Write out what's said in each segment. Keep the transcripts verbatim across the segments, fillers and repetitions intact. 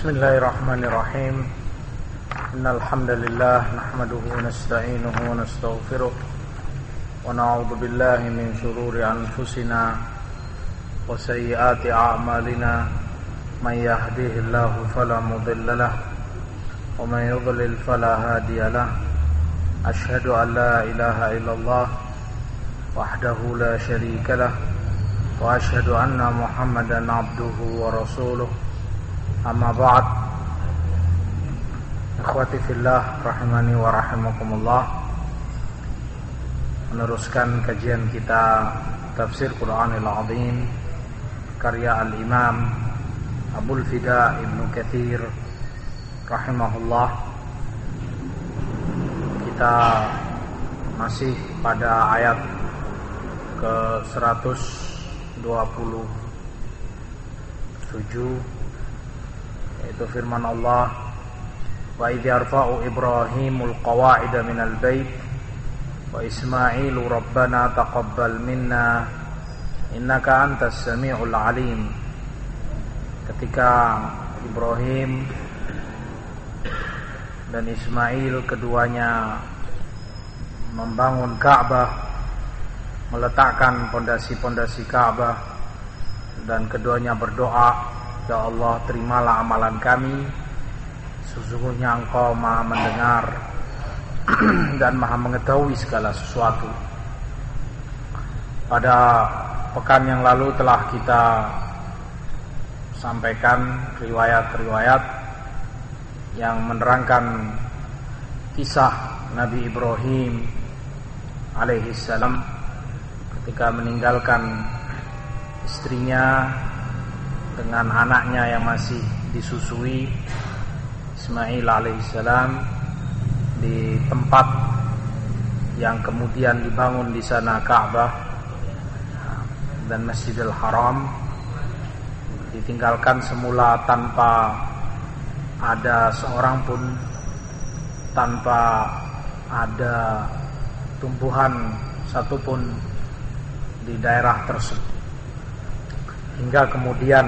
Bismillahirrahmanirrahim. Innal hamdalillah nahmaduhu wa nasta'inuhu wa nastaghfiruh wa na'udzu billahi min shururi anfusina wa sayyiati a'malina. May yahdihillahu fala mudilla lahu wa may yudlil fala hadiya lahu. Asyhadu an la ilaha illallah wahdahu la syarika lahu wa asyhadu anna Muhammadan abduhu wa rasuluh. Amma ba'd. Ikhwati fillah rahimani wa rahimakumullah. Meneruskan kajian kita Tafsir Qur'anil Azim karya Al-Imam Abul Fida Ibnu Katsir rahimahullah. Kita masih pada ayat ke seratus dua puluh tujuh, yaitu firman Allah, wa idh yarfa'u Ibrahimul qawa'ida minal bait wa Ismailu rabbana taqabbal minna innaka antas sami'ul alim. Ketika Ibrahim dan Ismail keduanya membangun Ka'bah, meletakkan pondasi-pondasi Ka'bah, dan keduanya berdoa, ya Allah, terimalah amalan kami, sesungguhnya Engkau Maha mendengar dan Maha mengetahui segala sesuatu. Pada pekan yang lalu telah kita sampaikan riwayat-riwayat yang menerangkan kisah Nabi Ibrahim alaihissalam ketika meninggalkan istrinya dengan anaknya yang masih disusui, Ismail alaihissalam, di tempat yang kemudian dibangun di sana Ka'bah dan Masjidil Haram, ditinggalkan semula tanpa ada seorang pun, tanpa ada tumbuhan satupun di daerah tersebut. Hingga kemudian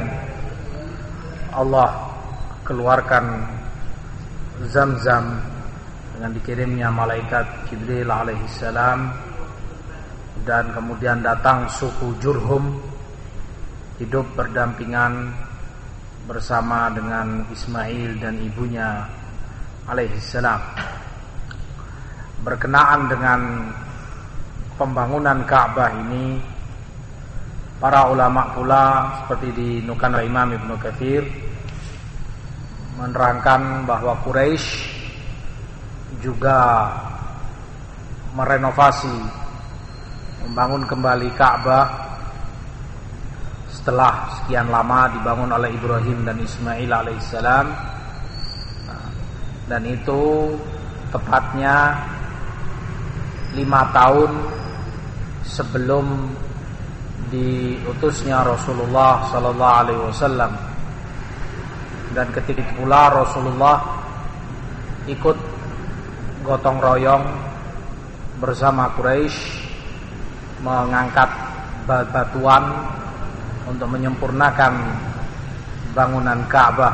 Allah keluarkan Zam-Zam dengan dikirimnya malaikat Jibril alaihissalam, dan kemudian datang suku Jurhum hidup berdampingan bersama dengan Ismail dan ibunya alaihissalam. Berkenaan dengan pembangunan Ka'bah ini, para ulama pula seperti dinukil oleh Imam Ibnu Katsir menerangkan bahwa Quraisy juga merenovasi, membangun kembali Ka'bah setelah sekian lama dibangun oleh Ibrahim dan Ismail alaihissalam. Dan itu tepatnya lima tahun sebelum diutusnya Rasulullah sallallahu alaihi wasallam. Dan ketika pula Rasulullah ikut gotong royong bersama Quraisy mengangkat batuan untuk menyempurnakan bangunan Ka'bah.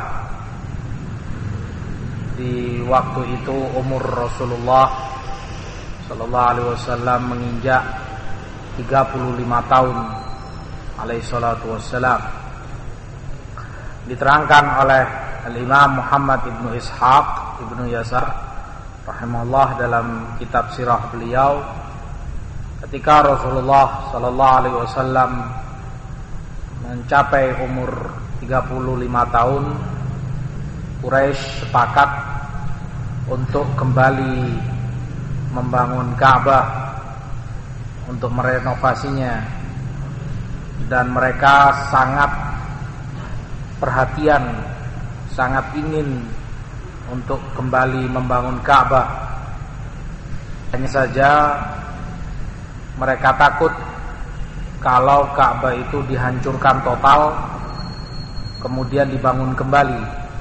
Di waktu itu umur Rasulullah sallallahu alaihi wasallam menginjak tiga puluh lima tahun alaihi salatu wassalam. Diterangkan oleh Al-Imam Muhammad Ibnu Ishaq Ibnu Yasar rahimahullah dalam kitab sirah beliau, ketika Rasulullah sallallahu alaihi wasallam mencapai umur tiga puluh lima tahun, Quraisy sepakat untuk kembali membangun Ka'bah, untuk merenovasinya, dan mereka sangat perhatian, sangat ingin untuk kembali membangun Ka'bah. Hanya saja mereka takut kalau Ka'bah itu dihancurkan total kemudian dibangun kembali,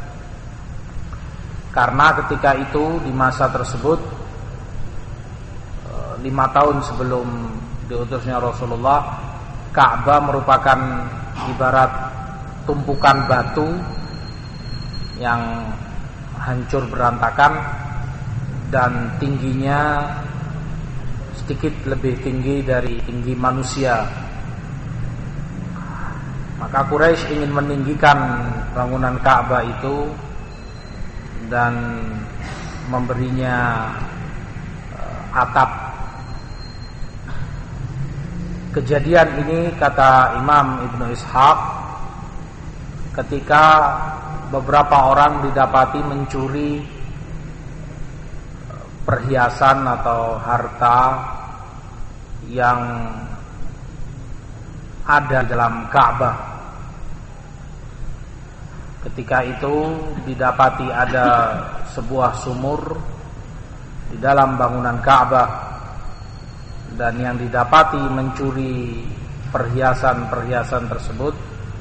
karena ketika itu di masa tersebut lima tahun sebelum diutusnya Rasulullah, Ka'bah merupakan ibarat tumpukan batu yang hancur berantakan dan tingginya sedikit lebih tinggi dari tinggi manusia. Maka Quraisy ingin meninggikan bangunan Ka'bah itu dan memberinya uh, atap. Kejadian ini, kata Imam Ibnu Ishaq, ketika beberapa orang didapati mencuri perhiasan atau harta yang ada dalam Ka'bah. Ketika itu didapati ada sebuah sumur di dalam bangunan Ka'bah, dan yang didapati mencuri perhiasan-perhiasan tersebut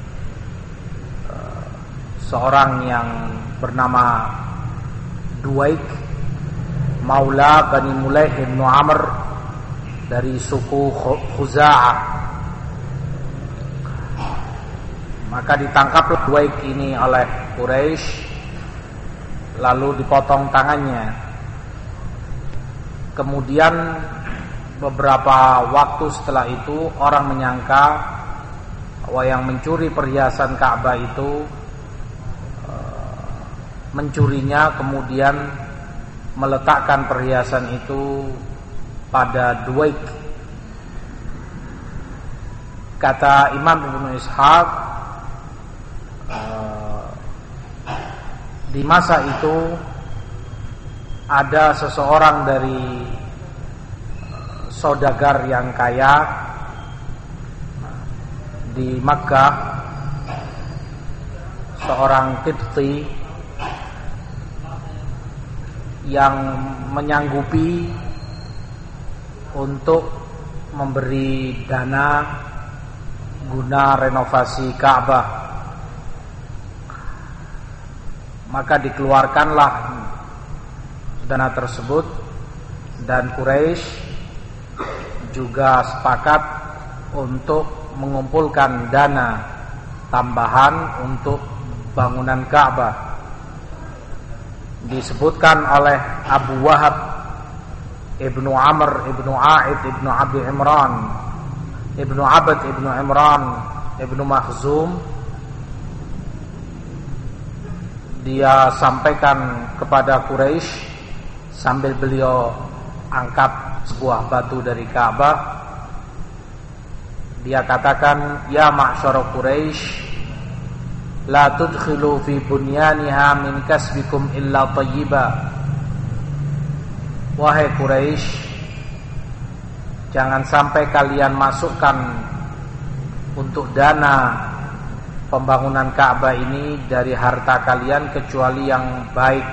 seorang yang bernama Duwaik Maula Bani Mulaih bin Amr dari suku Khuza'ah. Maka ditangkaplah Duwaik ini oleh Quraisy, lalu dipotong tangannya. Kemudian beberapa waktu setelah itu orang menyangka bahwa yang mencuri perhiasan Ka'bah itu mencurinya, kemudian meletakkan perhiasan itu pada Duwaik. Kata Imam Ibnu Ishaq, di masa itu ada seseorang dari saudagar yang kaya di Makkah, seorang Qibti yang menyanggupi untuk memberi dana guna renovasi Ka'bah. Maka dikeluarkanlah dana tersebut, dan Quraisy juga sepakat untuk mengumpulkan dana tambahan untuk bangunan Ka'bah. Disebutkan oleh Abu Wahab Ibnu Amr Ibnu A'id Ibnu Abi Imran Ibnu Abad Ibnu Imran Ibnu Makhzum, dia sampaikan kepada Quraisy sambil beliau angkat sebuah batu dari Ka'bah. Dia katakan, ya ma'syara Quraisy, la tudkhilu fi bunyaniha min kasbikum illa thayyiba. Wahai Quraisy, jangan sampai kalian masukkan untuk dana pembangunan Ka'bah ini dari harta kalian kecuali yang baik.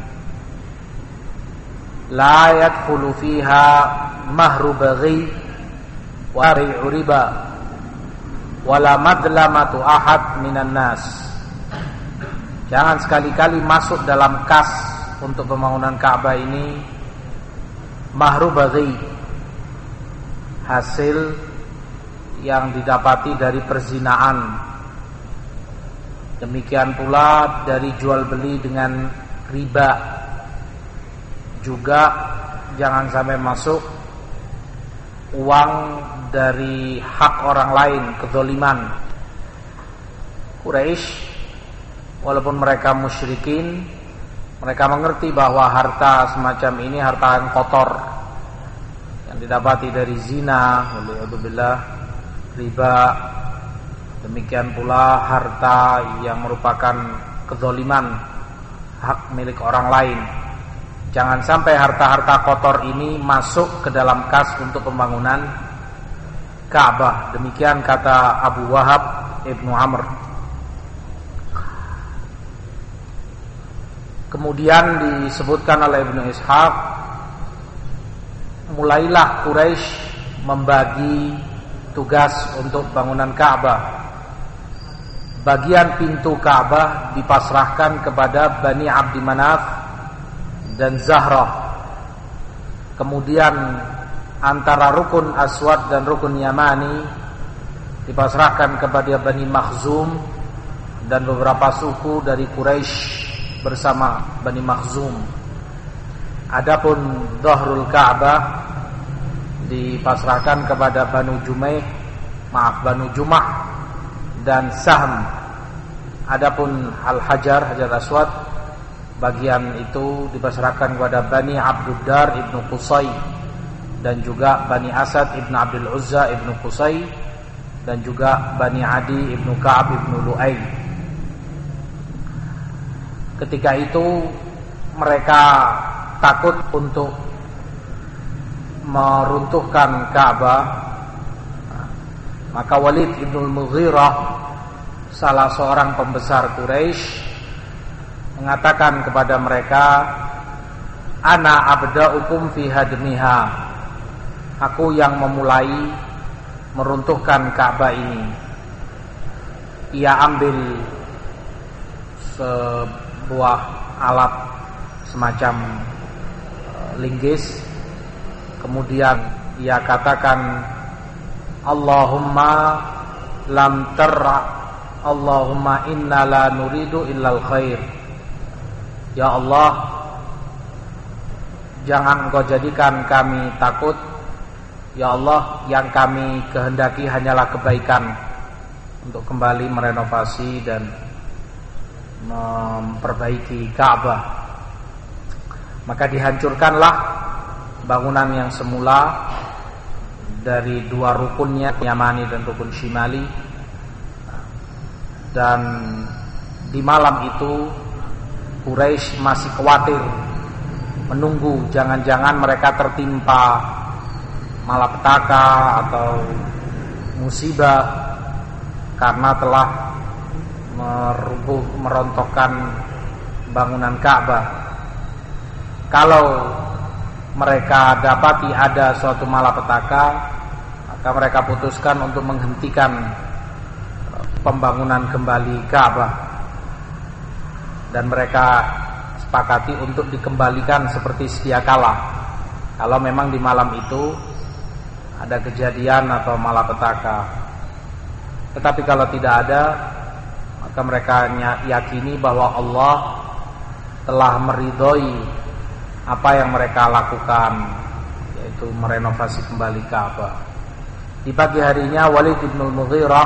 La yadkhulu fiha mahru baghi wa ri'u riba wala madlamatu ahad minan nas. Jangan sekali-kali masuk dalam kas untuk pembangunan Ka'bah ini mahru baghi, hasil yang didapati dari perzinaan. Demikian pula dari jual beli dengan riba. Juga jangan sampai masuk uang dari hak orang lain, kezaliman. Quraisy walaupun mereka musyrikin, mereka mengerti bahwa harta semacam ini harta yang kotor, yang didapati dari zina, waliyadzubillah, riba. Demikian pula harta yang merupakan kezaliman, hak milik orang lain. Jangan sampai harta-harta kotor ini masuk ke dalam kas untuk pembangunan Ka'bah. Demikian kata Abu Wahab Ibnu Amr. Kemudian disebutkan oleh Ibnu Ishaq, mulailah Quraisy membagi tugas untuk bangunan Ka'bah. Bagian pintu Ka'bah dipasrahkan kepada Bani Abdi Manaf dan Zahrah. Kemudian antara rukun Aswad dan rukun Yamani dipasrahkan kepada Bani Makhzum dan beberapa suku dari Quraisy bersama Bani Makhzum. Adapun Dhahrul Ka'bah dipasrahkan kepada Banu Jumaih, maaf Banu Jumah dan Sahm. Adapun Al-Hajar, Hajar Aswad, bagian itu dipasrahkan kepada Bani Abduddar ibnu Qusay dan juga Bani Asad ibnu Abdul Uzza ibnu Qusay dan juga Bani Adi ibnu Ka'ab ibnu Lu'ay. Ketika itu mereka takut untuk meruntuhkan Ka'bah, maka Walid ibn Mughirah, salah seorang pembesar Quraisy, mengatakan kepada mereka, ana abda'ukum fi hadmiha, aku yang memulai meruntuhkan Ka'bah ini. Ia ambil sebuah alat semacam linggis, kemudian ia katakan, Allahumma lam tarra, Allahumma inna la nuridu illal khair. Ya Allah, jangan Engkau jadikan kami takut. Ya Allah, yang kami kehendaki hanyalah kebaikan, untuk kembali merenovasi dan memperbaiki Ka'bah. Maka dihancurkanlah bangunan yang semula dari dua rukunnya, Yamani dan rukun Shimali. Dan di malam itu Quraisy masih khawatir, menunggu jangan-jangan mereka tertimpa malapetaka atau musibah karena telah merubuh, merontokkan bangunan Ka'bah. Kalau mereka dapati ada suatu malapetaka, maka mereka putuskan untuk menghentikan pembangunan kembali Ka'bah, dan mereka sepakati untuk dikembalikan seperti sedia kala kalau memang di malam itu ada kejadian atau malapetaka. Tetapi kalau tidak ada, maka mereka yakini bahwa Allah telah meridhoi apa yang mereka lakukan, yaitu merenovasi kembali Ka'bah. Di pagi harinya Walid bin Mughirah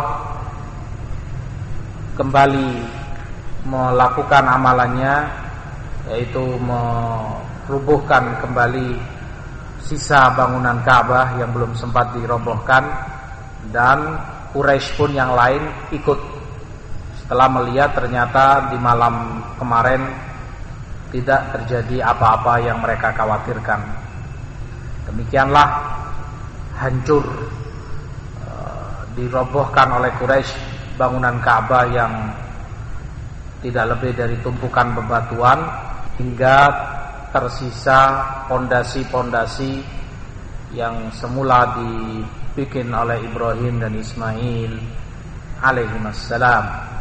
kembali melakukan amalannya, yaitu merubuhkan kembali sisa bangunan Ka'bah yang belum sempat dirobohkan, dan Quraisy pun yang lain ikut setelah melihat ternyata di malam kemarin tidak terjadi apa-apa yang mereka khawatirkan. Demikianlah hancur, e, dirobohkan oleh Quraisy bangunan Ka'bah yang tidak lebih dari tumpukan bebatuan, hingga tersisa pondasi-pondasi yang semula dibikin oleh Ibrahim dan Ismail alaihimassalam.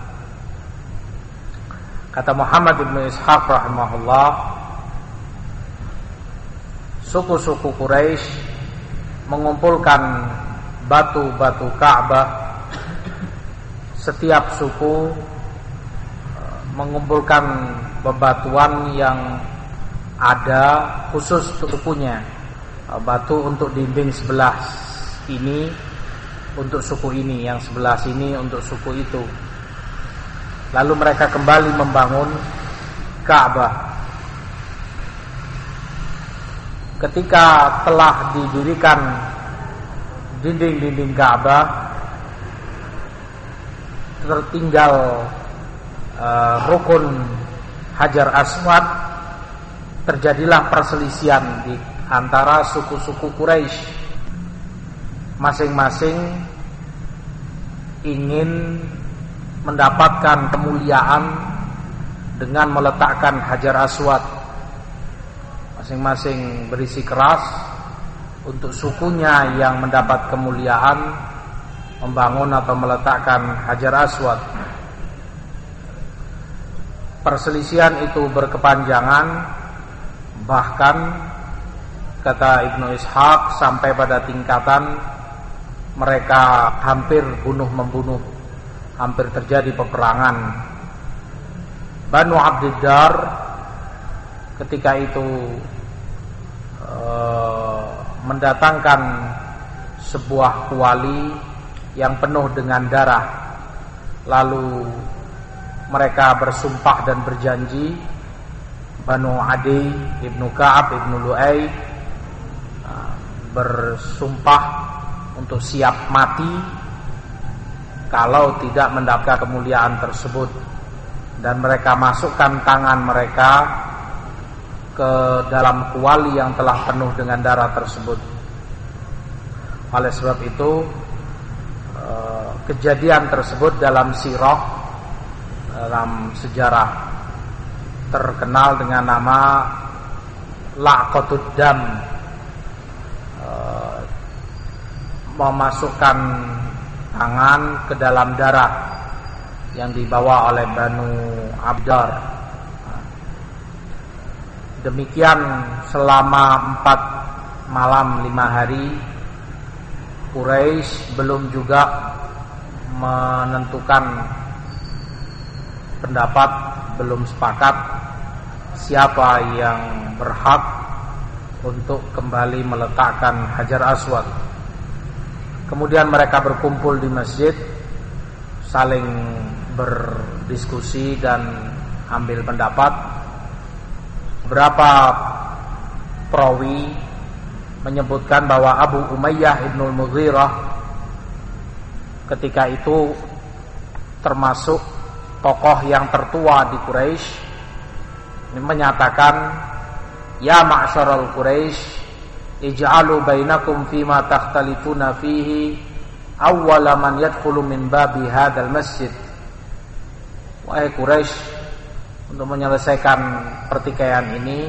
Kata Muhammad bin Ishaq rahimahullah, suku-suku Quraisy mengumpulkan batu-batu Ka'bah. Setiap suku mengumpulkan bebatuan yang ada khusus sukunya. Batu untuk dinding sebelah ini untuk suku ini, yang sebelah sini untuk suku itu. Lalu mereka kembali membangun Ka'bah. Ketika telah didirikan dinding-dinding Ka'bah, tertinggal uh, rukun Hajar Aswad, terjadilah perselisihan di antara suku-suku Quraisy. Masing-masing ingin mendapatkan kemuliaan dengan meletakkan Hajar Aswad. Masing-masing berisi keras untuk sukunya yang mendapat kemuliaan membangun atau meletakkan Hajar Aswad. Perselisihan itu berkepanjangan, bahkan kata Ibnu Ishaq sampai pada tingkatan mereka hampir bunuh-membunuh, hampir terjadi peperangan. Banu Abdiddar ketika itu uh, mendatangkan sebuah kuali yang penuh dengan darah. Lalu mereka bersumpah dan berjanji, Banu Adi ibnu Ka'ab ibnu Lu'ay uh, bersumpah untuk siap mati kalau tidak mendapatkan kemuliaan tersebut. Dan mereka masukkan tangan mereka ke dalam kuali yang telah penuh dengan darah tersebut. Oleh sebab itu kejadian tersebut dalam sirah, dalam sejarah, terkenal dengan nama Laqatud Dam, memasukkan tangan ke dalam darah yang dibawa oleh Banu Abdar. Demikian selama empat malam lima hari Quraisy belum juga menentukan pendapat, belum sepakat siapa yang berhak untuk kembali meletakkan Hajar Aswad. Kemudian mereka berkumpul di masjid, saling berdiskusi dan ambil pendapat. Beberapa perawi menyebutkan bahwa Abu Umayyah ibnul Mughirah ketika itu termasuk tokoh yang tertua di Quraisy, ini menyatakan, ya ma'syaral Quraisy, ij'alu bainakum fima takhtalifuna fihi awwala man yadkhulu min babi hadzal masjid. Wahai Quraisy, untuk menyelesaikan pertikaian ini,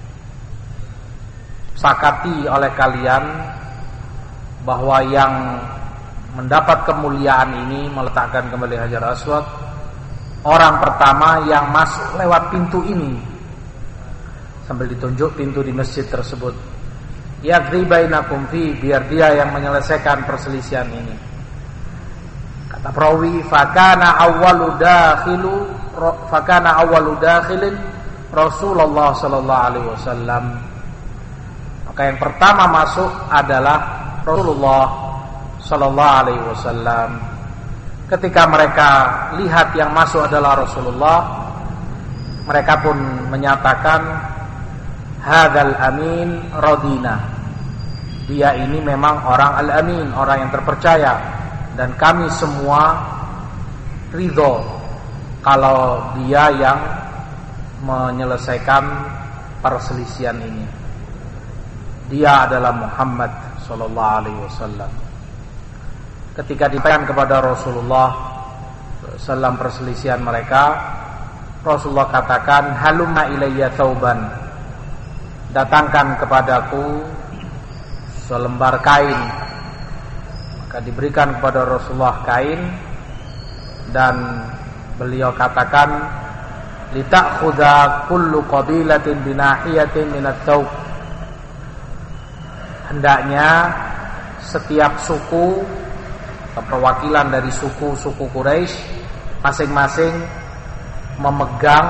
sakati oleh kalian bahwa yang mendapat kemuliaan ini, meletakkan kembali Hajar Aswad, orang pertama yang masuk lewat pintu ini, sambil ditunjuk pintu di masjid tersebut. Yaqdi bainakum fi, biar dia yang menyelesaikan perselisihan ini. Kata perawi, fakana awwalu dakhilu fakana awwalu dakhilin Rasulullah sallallahu alaihi wasallam. Maka yang pertama masuk adalah Rasulullah sallallahu alaihi wasallam. Ketika mereka lihat yang masuk adalah Rasulullah, mereka pun menyatakan, hadzal amin radina. Dia ini memang orang al-amin, orang yang terpercaya, dan kami semua ridho kalau dia yang menyelesaikan perselisihan ini. Dia adalah Muhammad sallallahu alaihi wasallam. Ketika ditanyakan kepada Rasulullah sallam perselisihan mereka, Rasulullah katakan, halumma ilayya thauban, datangkan kepadaku selembar kain. Maka diberikan kepada Rasulullah kain, dan beliau katakan, litakhudha kullu qabilatin binahiyatin minat thawb. Hendaknya setiap suku atau perwakilan dari suku-suku Quraisy masing-masing memegang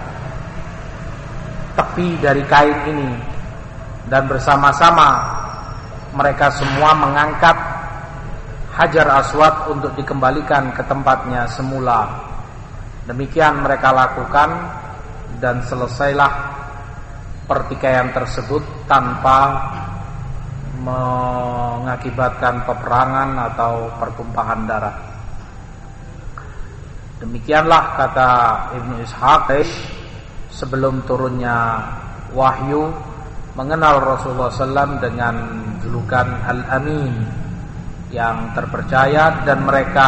tepi dari kain ini, dan bersama-sama mereka semua mengangkat Hajar Aswad untuk dikembalikan ke tempatnya semula. Demikian mereka lakukan, dan selesailah pertikaian tersebut tanpa mengakibatkan peperangan atau pertumpahan darah. Demikianlah kata Ibnu Ishaq, sebelum turunnya wahyu, mengenal Rasulullah sallallahu alaihi wasallam dengan julukan Al-Amin, yang terpercaya, dan mereka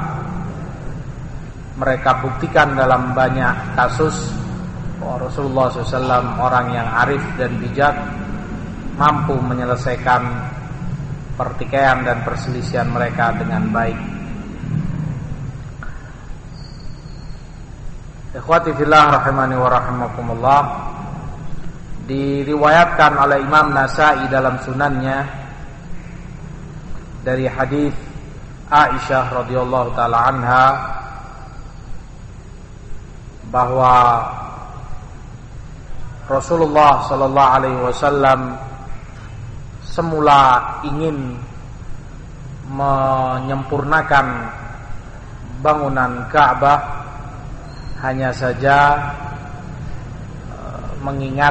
mereka buktikan dalam banyak kasus bahwa Rasulullah sallallahu alaihi wasallam orang yang arif dan bijak, mampu menyelesaikan pertikaian dan perselisihan mereka dengan baik. Ikhwati fillah rahimani wa rahimakumullah, diriwayatkan oleh Imam Nasa'i dalam sunannya dari hadis Aisyah radhiyallahu taala anha bahwa Rasulullah sallallahu alaihi wasallam semula ingin menyempurnakan bangunan Ka'bah, hanya saja mengingat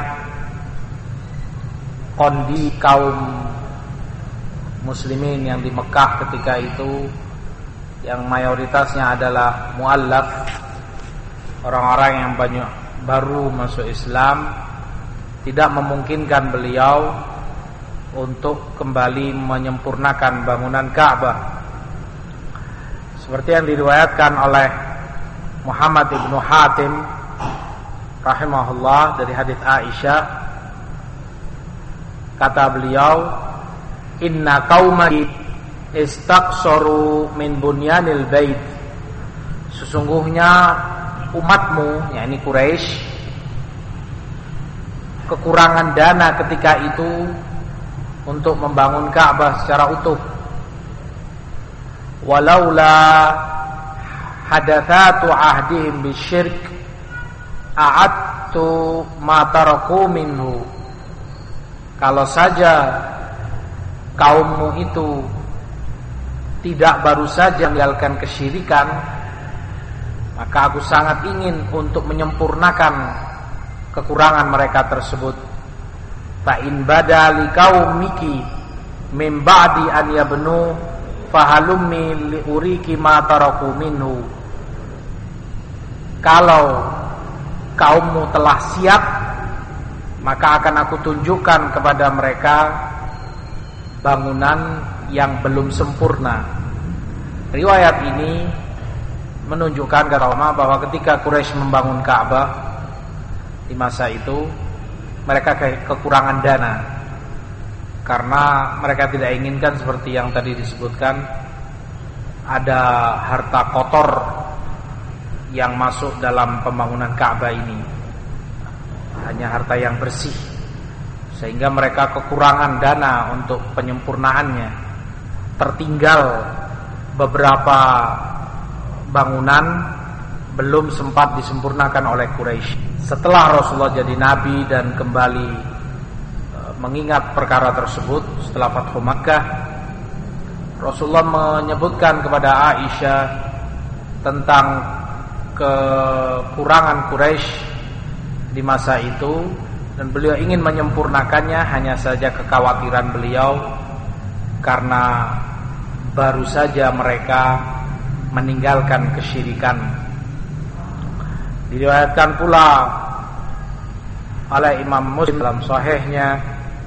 kondisi kaum muslimin yang di Mekah ketika itu yang mayoritasnya adalah mu'allaf, orang-orang yang banyak baru masuk Islam, tidak memungkinkan beliau untuk kembali menyempurnakan bangunan Ka'bah. Seperti yang diriwayatkan oleh Muhammad ibnu Hatim rahimahullah dari hadits Aisyah, kata beliau, inna qaumaki istaqsaru min bunyanil bait, sesungguhnya umatmu, yakni Quraisy, kekurangan dana ketika itu untuk membangun Ka'bah secara utuh. Walaula hadatsatu ahdihim bisyirk a'adtu ma taraku minhu, kalau saja kaummu itu tidak baru saja meninggalkan kesyirikan, maka aku sangat ingin untuk menyempurnakan kekurangan mereka tersebut. Fa in bada liqaumiki min ba'di an yabnu fahalummi liuriki ma taraku minhu, kalau kaummu telah siap, maka akan aku tunjukkan kepada mereka bangunan yang belum sempurna. Riwayat ini menunjukkan kata ulama bahwa ketika Quraisy membangun Ka'bah di masa itu, mereka kekurangan dana karena mereka tidak inginkan seperti yang tadi disebutkan, ada harta kotor yang masuk dalam pembangunan Ka'bah ini, hanya harta yang bersih, sehingga mereka kekurangan dana untuk penyempurnaannya. Tertinggal beberapa bangunan belum sempat disempurnakan oleh Quraisy. Setelah Rasulullah jadi nabi dan kembali mengingat perkara tersebut setelah Fathu Makkah, Rasulullah menyebutkan kepada Aisyah tentang kekurangan Quraisy di masa itu, dan beliau ingin menyempurnakannya, hanya saja kekhawatiran beliau karena baru saja mereka meninggalkan kesyirikan. Diriwayatkan pula oleh Imam Muslim dalam sahihnya,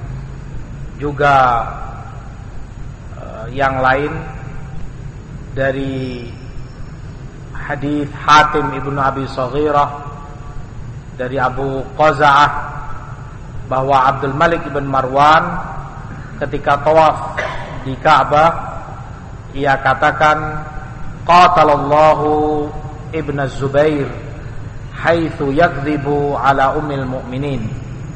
juga uh, yang lain dari hadis Hatim ibnu Abi Saghirah dari Abu Qaza'ah bahwa Abdul Malik ibn Marwan ketika tawaf di Ka'bah, ia katakan, qatalallahu ibn Zubair haitsu yakdzibu ala ummil mu'minin,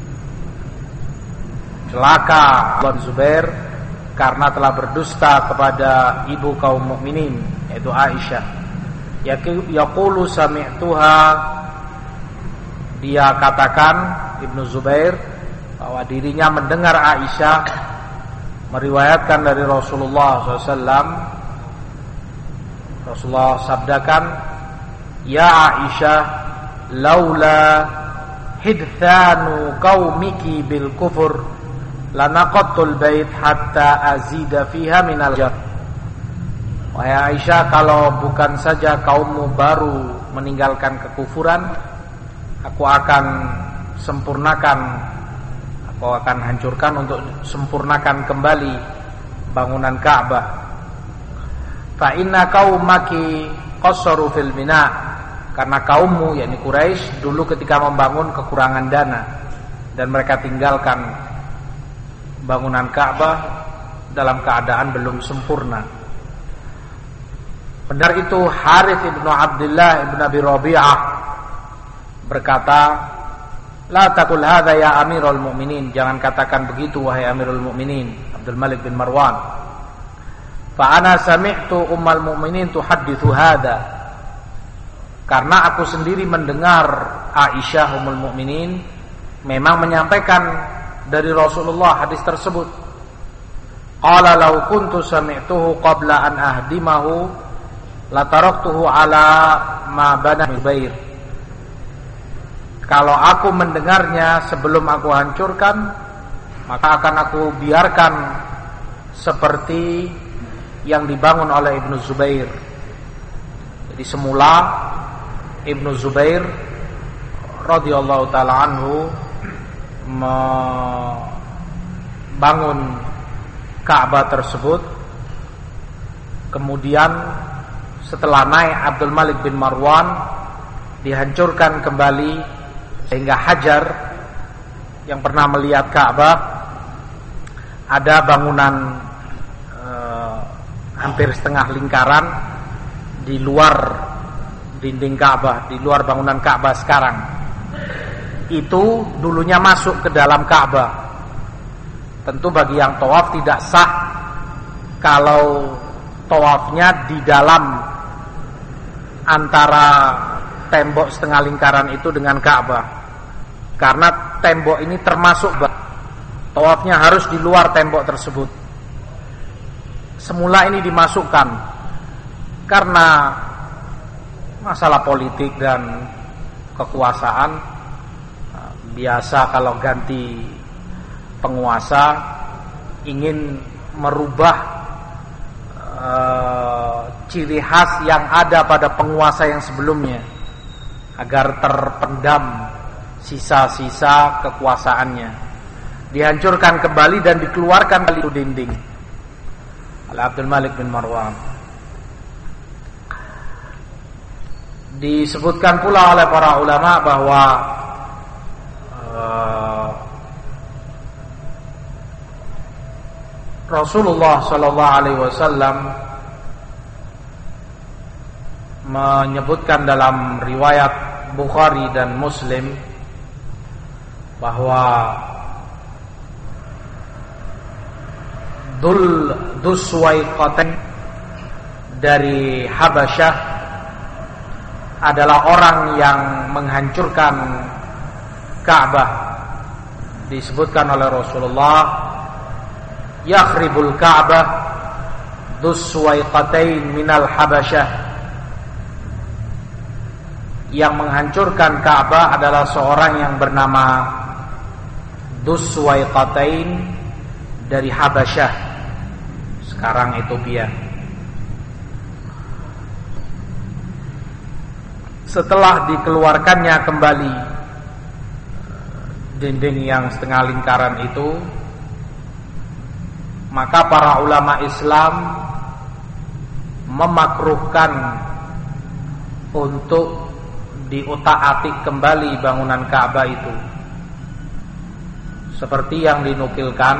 celaka Ibn Zubair karena telah berdusta kepada ibu kaum mukminin, yaitu Aisyah. Yaqulu sami'tuha, dia katakan Ibnu Zubair bahwa dirinya mendengar Aisyah meriwayatkan dari Rasulullah shallallahu alaihi wasallam. Rasulullah sabdakan, ya Aisyah, laula hidthanu qaumiki bil kufur lanaqatul bait hatta azida fiha minal jar. Wahai Aisyah, kalau bukan saja kaummu baru meninggalkan kekufuran, aku akan sempurnakan, aku akan hancurkan untuk sempurnakan kembali bangunan Ka'bah. Fa inna qaumaki qassaru fil bina, karena kaummu, yakni Quraisy, dulu ketika membangun kekurangan dana dan mereka tinggalkan bangunan Ka'bah dalam keadaan belum sempurna. Benar itu Harits ibnu Abdullah ibnu Abi Rabi'ah berkata, la taqul hadza ya Amirul Mukminin, jangan katakan begitu wahai Amirul Mukminin Abdul Malik bin Marwan. Fa ana sami'tu ummal mu'minin tuhadditsu hadza, karena aku sendiri mendengar Aisyah ummul mukminin memang menyampaikan dari Rasulullah hadis tersebut. Qala law kuntu sami'tuhu qabla an ahdimahu la taraktuhu ala ma bana Zubair. Kalau aku mendengarnya sebelum aku hancurkan, maka akan aku biarkan seperti yang dibangun oleh Ibnu Zubair. Jadi semula Ibnu Zubair radhiyallahu taala anhu membangun Ka'bah tersebut. Kemudian setelah naik Abdul Malik bin Marwan dihancurkan kembali, sehingga Hajar yang pernah melihat Ka'bah, ada bangunan eh, hampir setengah lingkaran di luar dinding Ka'bah, di luar bangunan Ka'bah sekarang. Itu dulunya masuk ke dalam Ka'bah. Tentu bagi yang tawaf tidak sah kalau tawafnya di dalam antara tembok setengah lingkaran itu dengan Ka'bah, karena tembok ini termasuk tawafnya harus di luar tembok tersebut. Semula ini dimasukkan karena masalah politik dan kekuasaan. Biasa kalau ganti penguasa ingin merubah uh, ciri khas yang ada pada penguasa yang sebelumnya, agar terpendam sisa-sisa kekuasaannya. Dihancurkan kembali dan dikeluarkan dari itu dinding oleh Abdul Malik bin Marwan. Disebutkan pula oleh para ulama bahwa uh, Rasulullah sallallahu alaihi wasallam menyebutkan dalam riwayat Bukhari dan Muslim bahwa Dul Duswaiqatain dari Habasyah adalah orang yang menghancurkan Ka'bah. Disebutkan oleh Rasulullah, yakhribul Ka'bah Duswaiqatain minal Habasyah. Yang menghancurkan Ka'bah adalah seorang yang bernama Duswaiqatain dari Habasyah, sekarang Ethiopia. Setelah dikeluarkannya kembali dinding yang setengah lingkaran itu, maka para ulama Islam memakruhkan untuk diutak-atik kembali bangunan Ka'bah itu, seperti yang dinukilkan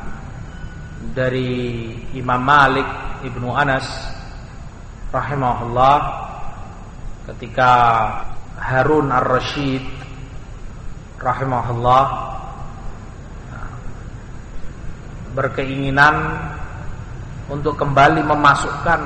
dari Imam Malik Ibnu Anas rahimahullah ketika Harun ar-Rasyid rahimahullah berkeinginan untuk kembali memasukkan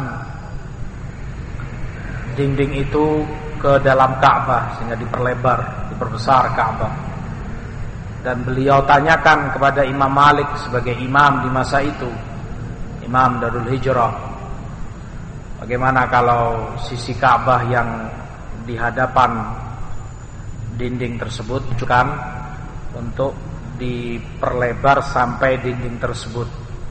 dinding itu ke dalam Ka'bah sehingga diperlebar, diperbesar Ka'bah. Dan beliau tanyakan kepada Imam Malik sebagai imam di masa itu, Imam Darul Hijrah, bagaimana kalau sisi Ka'bah yang di hadapan dinding tersebut kan untuk diperlebar sampai dinding tersebut,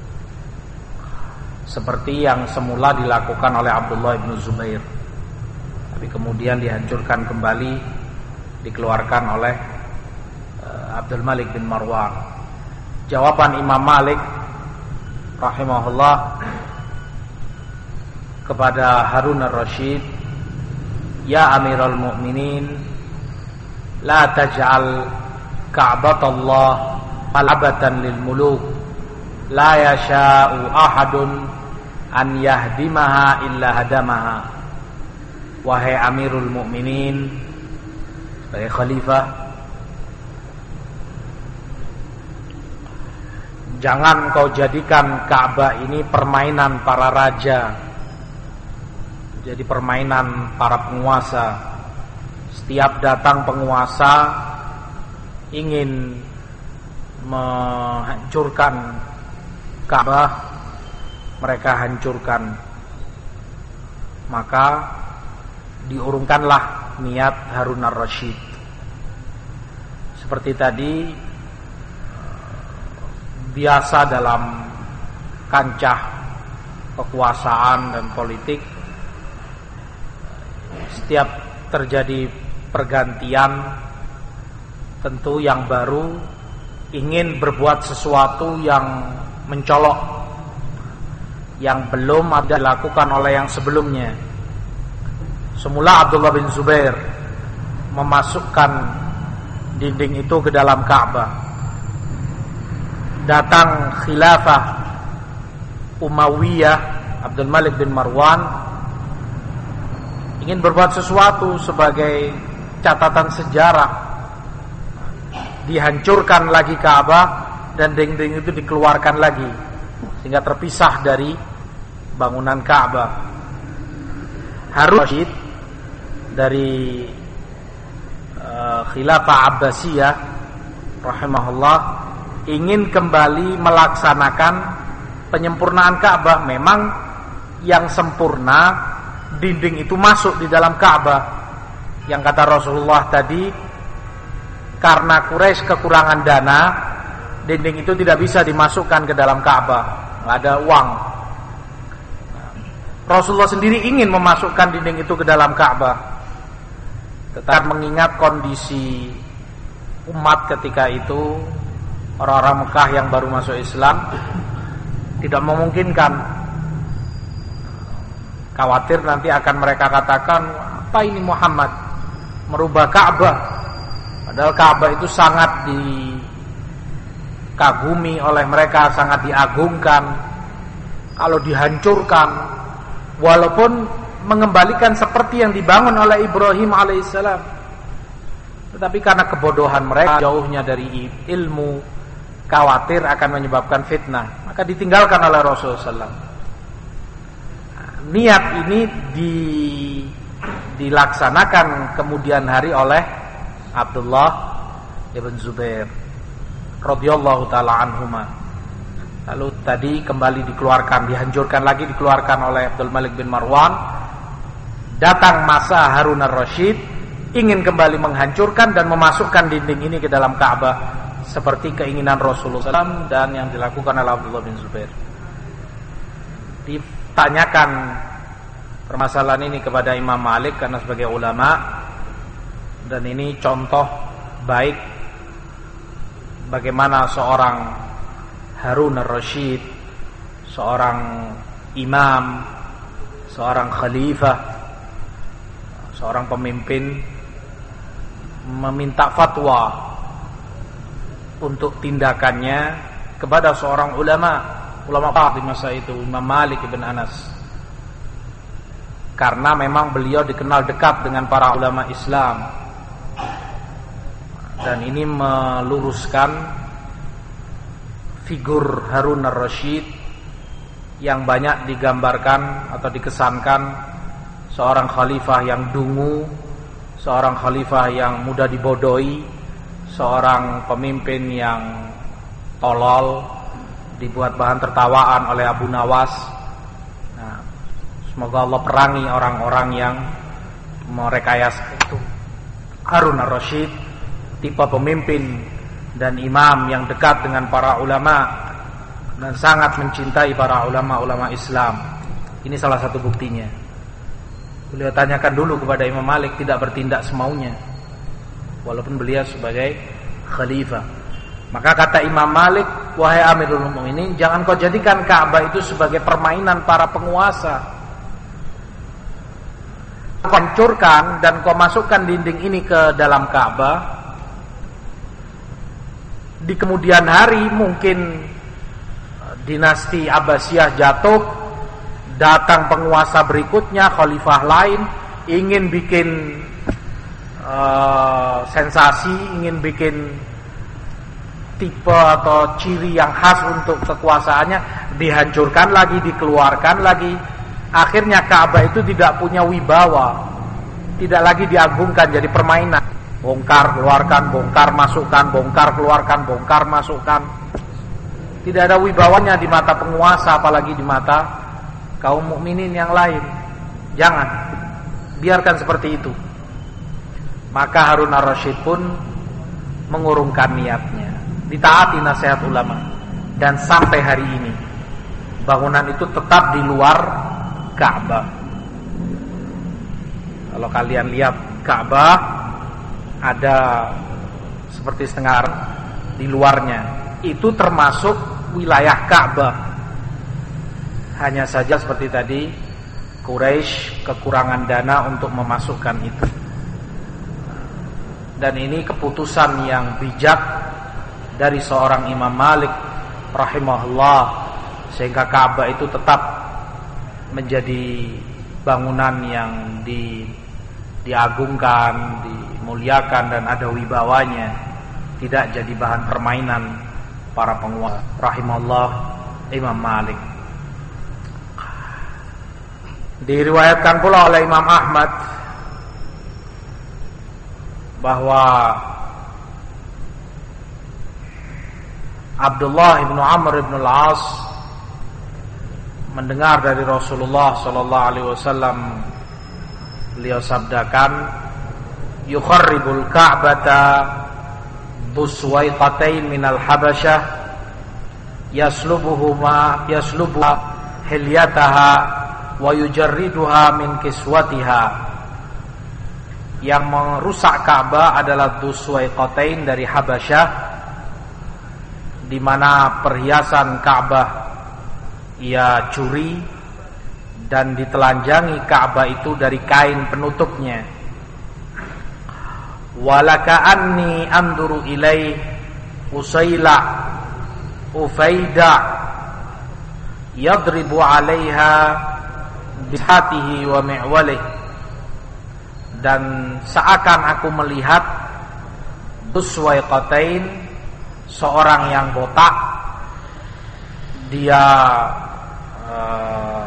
seperti yang semula dilakukan oleh Abdullah bin Zubair, tapi kemudian dihancurkan kembali, dikeluarkan oleh uh, Abdul Malik bin Marwan. Jawaban Imam Malik rahimahullah kepada Harun ar-Rasyid, ya Amirul Mukminin, la taj'al Ka'batallah mal'abatan lil muluk, la yasha'u ahadun an yahdimaha illa hadamaha. Wahai Amirul Mukminin, sebagai khalifah, jangan kau jadikan Ka'bah ini permainan para raja, jadi permainan para penguasa. Setiap datang penguasa ingin menghancurkan Ka'bah, mereka hancurkan. Maka diurungkanlah niat Harun ar-Rasyid. Seperti tadi, biasa dalam kancah kekuasaan dan politik, setiap terjadi pergantian, tentu yang baru ingin berbuat sesuatu yang mencolok, yang belum ada dilakukan oleh yang sebelumnya. Semula Abdullah bin Zubair memasukkan dinding itu ke dalam Ka'bah. Datang khilafah Umayyah Abdul Malik bin Marwan ingin berbuat sesuatu sebagai catatan sejarah. Dihancurkan lagi Ka'bah dan dinding itu dikeluarkan lagi sehingga terpisah dari bangunan Ka'bah. Harun Rasyid dari uh, Khilafah Abbasiyah rahimahullah ingin kembali melaksanakan penyempurnaan Ka'bah. Memang yang sempurna dinding itu masuk di dalam Ka'bah. Yang kata Rasulullah tadi, karena Quraisy kekurangan dana, dinding itu tidak bisa dimasukkan ke dalam Ka'bah, nggak ada uang. Rasulullah sendiri ingin memasukkan dinding itu ke dalam Ka'bah, tetapi mengingat kondisi umat ketika itu, orang-orang Mekah yang baru masuk Islam, tidak memungkinkan. Khawatir nanti akan mereka katakan, apa ini Muhammad merubah Ka'bah? Padahal Ka'bah itu sangat dikagumi oleh mereka, sangat diagungkan. Kalau dihancurkan, walaupun mengembalikan seperti yang dibangun oleh Ibrahim alaihissalam, tetapi karena kebodohan mereka, jauhnya dari ilmu, khawatir akan menyebabkan fitnah, maka ditinggalkan oleh Rasulullah shallallahu alaihi wasallam. Niat ini di, dilaksanakan kemudian hari oleh Abdullah ibn Zubair radhiyallahu taala anhuma. Lalu tadi kembali dikeluarkan, dihancurkan lagi, dikeluarkan oleh Abdul Malik bin Marwan. Datang masa Harun ar-Rasyid ingin kembali menghancurkan dan memasukkan dinding ini ke dalam Ka'bah seperti keinginan Rasulullah shallallahu alaihi wasallam dan yang dilakukan oleh Abdullah bin Zubair. Ditanyakan permasalahan ini kepada Imam Malik karena sebagai ulama, dan ini contoh baik bagaimana seorang Harun ar-Rasyid, seorang imam, seorang khalifah, seorang pemimpin meminta fatwa untuk tindakannya kepada seorang ulama ulama di masa itu, Imam Malik ibn Anas, karena memang beliau dikenal dekat dengan para ulama Islam. Dan ini meluruskan figur Harun ar-Rasyid yang banyak digambarkan atau dikesankan seorang khalifah yang dungu, seorang khalifah yang mudah dibodohi, seorang pemimpin yang tolol, dibuat bahan tertawaan oleh Abu Nawas. Nah, semoga Allah perangi orang-orang yang merekayasa itu. Harun ar-Rasyid tipe pemimpin dan imam yang dekat dengan para ulama dan sangat mencintai para ulama-ulama Islam. Ini salah satu buktinya. Beliau tanyakan dulu kepada Imam Malik, tidak bertindak semaunya walaupun beliau sebagai khalifah. Maka kata Imam Malik, wahai Amirul Mukminin, jangan kau jadikan Ka'bah itu sebagai permainan para penguasa. Kau hancurkan dan kau masukkan dinding ini ke dalam Ka'bah. Di kemudian hari mungkin dinasti Abbasiyah jatuh, datang penguasa berikutnya, khalifah lain, ingin bikin uh, sensasi, ingin bikin tipe atau ciri yang khas untuk kekuasaannya, dihancurkan lagi, dikeluarkan lagi. Akhirnya Ka'bah itu tidak punya wibawa, tidak lagi diagungkan, jadi permainan. Bongkar, keluarkan, bongkar, masukkan, bongkar, keluarkan, bongkar, masukkan. Tidak ada wibawanya di mata penguasa, apalagi di mata kaum mukminin yang lain. Jangan, biarkan seperti itu. Maka Harun ar-Rasyid pun mengurungkan niatnya, ditaati nasihat ulama, dan sampai hari ini bangunan itu tetap di luar Ka'bah. Kalau kalian lihat Ka'bah, ada seperti setengah di luarnya, itu termasuk wilayah Ka'bah. Hanya saja seperti tadi, Quraisy kekurangan dana untuk memasukkan itu. Dan ini keputusan yang bijak dari seorang Imam Malik rahimahullah, sehingga Ka'bah itu tetap menjadi bangunan yang di, diagungkan, dimuliakan, dan ada wibawanya, tidak jadi bahan permainan para penguasa. Rahimahullah Imam Malik. Diriwayatkan pula oleh Imam Ahmad bahwa Abdullah bin Amr bin Al-As mendengar dari Rasulullah sallallahu alaihi wasallam, beliau sabdakan, yukharribul ka'bata buswaiqatain minal habasyah yaslubuhuma yaslubuha hilyataha wa yujarriduha min kiswatiha. Yang merusak Ka'bah adalah buswaiqatain dari Habasyah, di mana perhiasan Ka'bah ia curi dan ditelanjangi Ka'bah itu dari kain penutupnya. Walaka anni anduru ilaih Usayla Ufaida yadribu alaiha bihatihi wa mi'walih. Dan seakan aku melihat buswaiqatain, seorang yang botak, dia uh,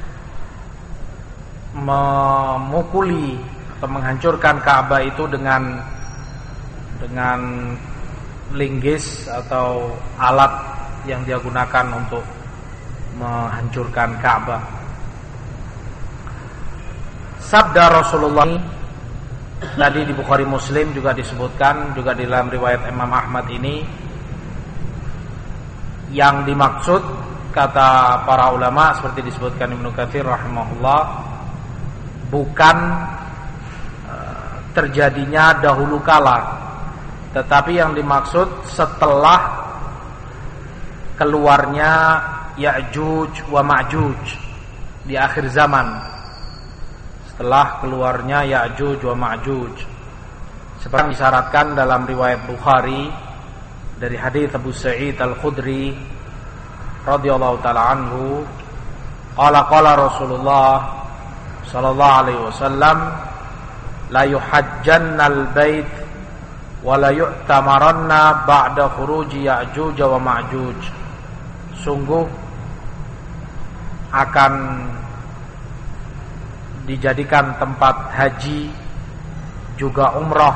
memukuli atau menghancurkan Ka'bah itu dengan dengan linggis atau alat yang dia gunakan untuk menghancurkan Ka'bah. Sabda Rasulullah ini tadi di Bukhari Muslim juga disebutkan, juga di dalam riwayat Imam Ahmad ini, yang dimaksud kata para ulama seperti disebutkan Ibnu Katsir rahimahullah, bukan uh, terjadinya dahulu kala, tetapi yang dimaksud setelah keluarnya Ya'juj wa Ma'juj di akhir zaman. Setelah keluarnya Ya'juj wa Ma'juj, seperti yang disyaratkan dalam riwayat Bukhari dari hadits Abu Sa'id Al-Khudri radhiyallahu taala anhu, qala qala Rasulullah sallallahu alaihi wasallam, la yuhajjannal bait wa la yu'tamaranna ba'da khuruji Ya'juj wa Ma'juj. Sungguh akan dijadikan tempat haji juga umrah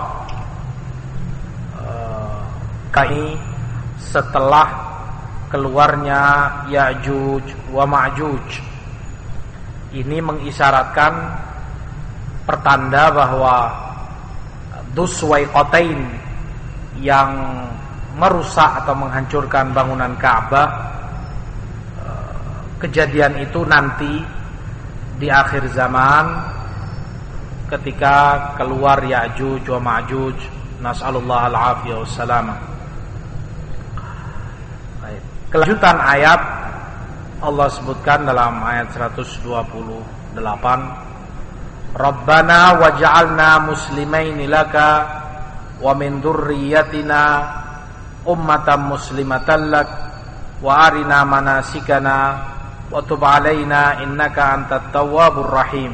uh, kai setelah keluarnya Ya'juj wa Ma'juj. Ini mengisyaratkan pertanda bahwa Duswaiqatain yang merusak atau menghancurkan bangunan Ka'bah, uh, kejadian itu nanti di akhir zaman ketika keluar Ya'juj wa Ma'juj, nas'alullah al-afiyah wassalamah. Kelanjutan ayat Allah sebutkan dalam ayat seratus dua puluh delapan, Rabbana waj'alna muslimaini laka wa min dzurriyyatina ummatan muslimatan lak wa arina manasikana wa tub alaina innaka antat tawwabur rahim.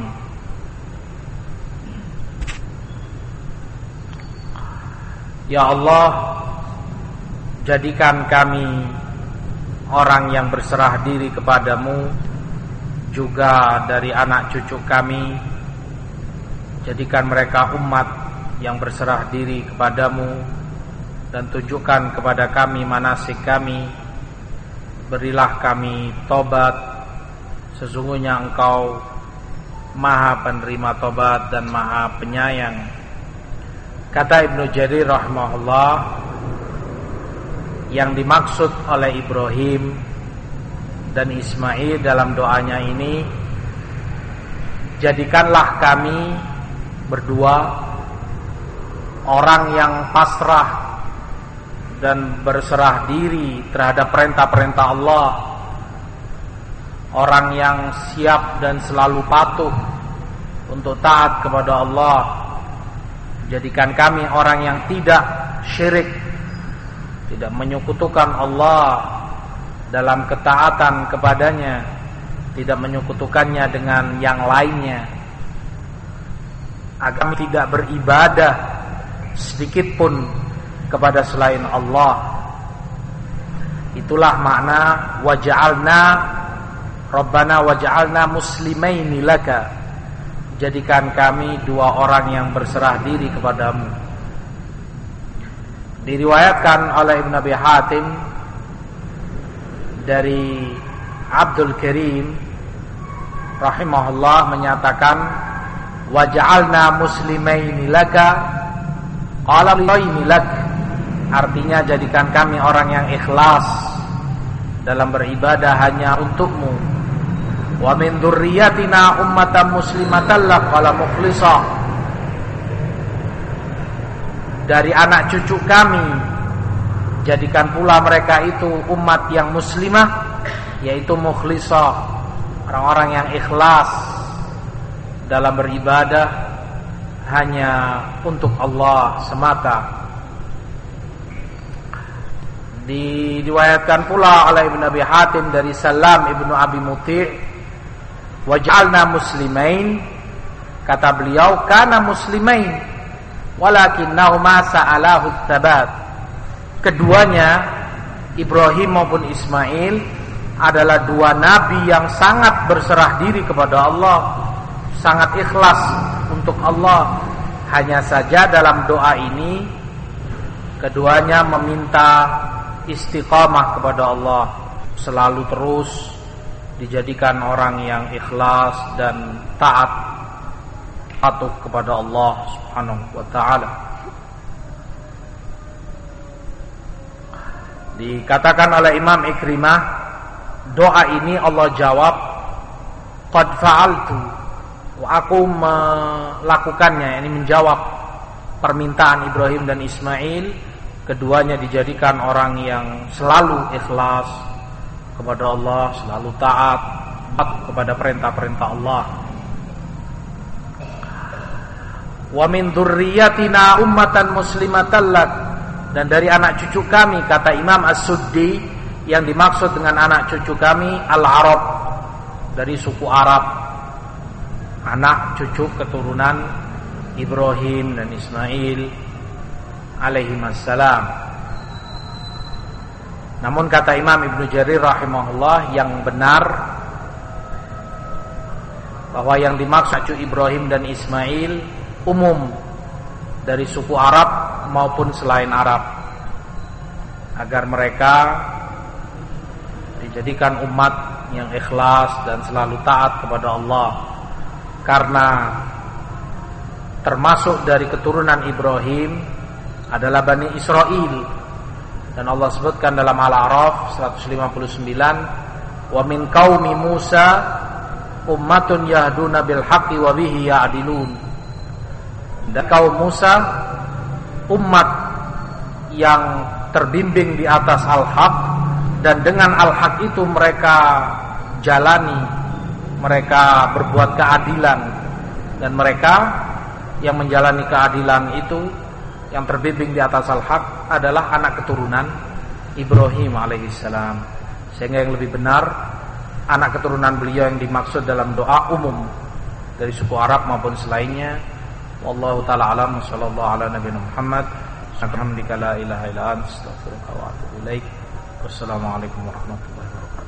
Ya Allah, jadikan kami orang yang berserah diri kepadamu, juga dari anak cucu kami Jadikan mereka umat yang berserah diri kepadamu, dan tunjukkan kepada kami manasik kami. Berilah kami tobat, sesungguhnya Engkau Maha penerima tobat dan Maha penyayang. Kata Ibnu Jarir rahimahullah, yang dimaksud oleh Ibrahim dan Ismail dalam doanya ini, jadikanlah kami berdua orang yang pasrah dan berserah diri terhadap perintah-perintah Allah, orang yang siap dan selalu patuh untuk taat kepada Allah. Jadikan kami orang yang tidak syirik, tidak menyekutukan Allah dalam ketaatan kepadanya, tidak menyekutukannya dengan yang lainnya, agar kami tidak beribadah sedikit pun kepada selain Allah. Itulah makna waj'alna Rabbana waj'alna muslimaini laka, jadikan kami dua orang yang berserah diri kepadamu. Diriwayatkan oleh Ibn Abi Hatim dari Abdul Karim rahimahullah menyatakan, waj'alna muslimaini laka qala lillahi lak, artinya jadikan kami orang yang ikhlas dalam beribadah hanya untukmu. Wa min dzurriyyatina ummatan muslimatan lak qala mukhlisah, dari anak cucu kami jadikan pula mereka itu umat yang muslimah, yaitu mukhlisah, orang-orang yang ikhlas dalam beribadah hanya untuk Allah semata. Diriwayatkan pula oleh Ibn Abi Hatim dari Salam Ibnu Abi Muti', waj'alna muslimain, kata beliau, kana muslimain walakinnahuma sa'alahu tsabat. Keduanya, Ibrahim maupun Ismail, adalah dua nabi yang sangat berserah diri kepada Allah, sangat ikhlas untuk Allah. Hanya saja dalam doa ini keduanya meminta istiqamah kepada Allah, selalu terus dijadikan orang yang ikhlas dan taat patuh kepada Allah Subhanahu wa taala. Dikatakan oleh Imam Ikrimah, doa ini Allah jawab, qad fa'altu, aku melakukannya, ini menjawab permintaan Ibrahim dan Ismail. Keduanya dijadikan orang yang selalu ikhlas kepada Allah, selalu taat kepada perintah-perintah Allah. Wa min dzurriyyatina ummatan muslimatan lak, dan dari anak cucu kami, kata Imam As-Suddi, yang dimaksud dengan anak cucu kami Al-Arab, dari suku Arab, anak cucu keturunan Ibrahim dan Ismail alaihimassalam. Namun kata Imam Ibnu Jarir rahimahullah, yang benar bahwa yang dimaksud cucu Ibrahim dan Ismail umum dari suku Arab maupun selain Arab, agar mereka dijadikan umat yang ikhlas dan selalu taat kepada Allah. Karena termasuk dari keturunan Ibrahim adalah Bani Israel, dan Allah sebutkan dalam Al-A'raf seratus lima puluh sembilan, wa min qaumi Musa ummatun yahduna bil haqqi wa bihi ya'dilun. Dan kaum Musa umat yang terbimbing di atas al-haq, dan dengan al-haq itu mereka jalani, mereka berbuat keadilan, dan mereka yang menjalani keadilan itu, yang terbimbing di atas al-haq, adalah anak keturunan Ibrahim alaihissalam. Sehingga yang lebih benar, anak keturunan beliau yang dimaksud dalam doa umum dari suku Arab maupun selainnya. Wallahu ta'ala alam. Sallallahu ala nabiyina Muhammad. Alhamdulillah la ilaha illa anta astaghfiruka wa atubu ilaik. Wassalamualaikum warahmatullahi wabarakatuh.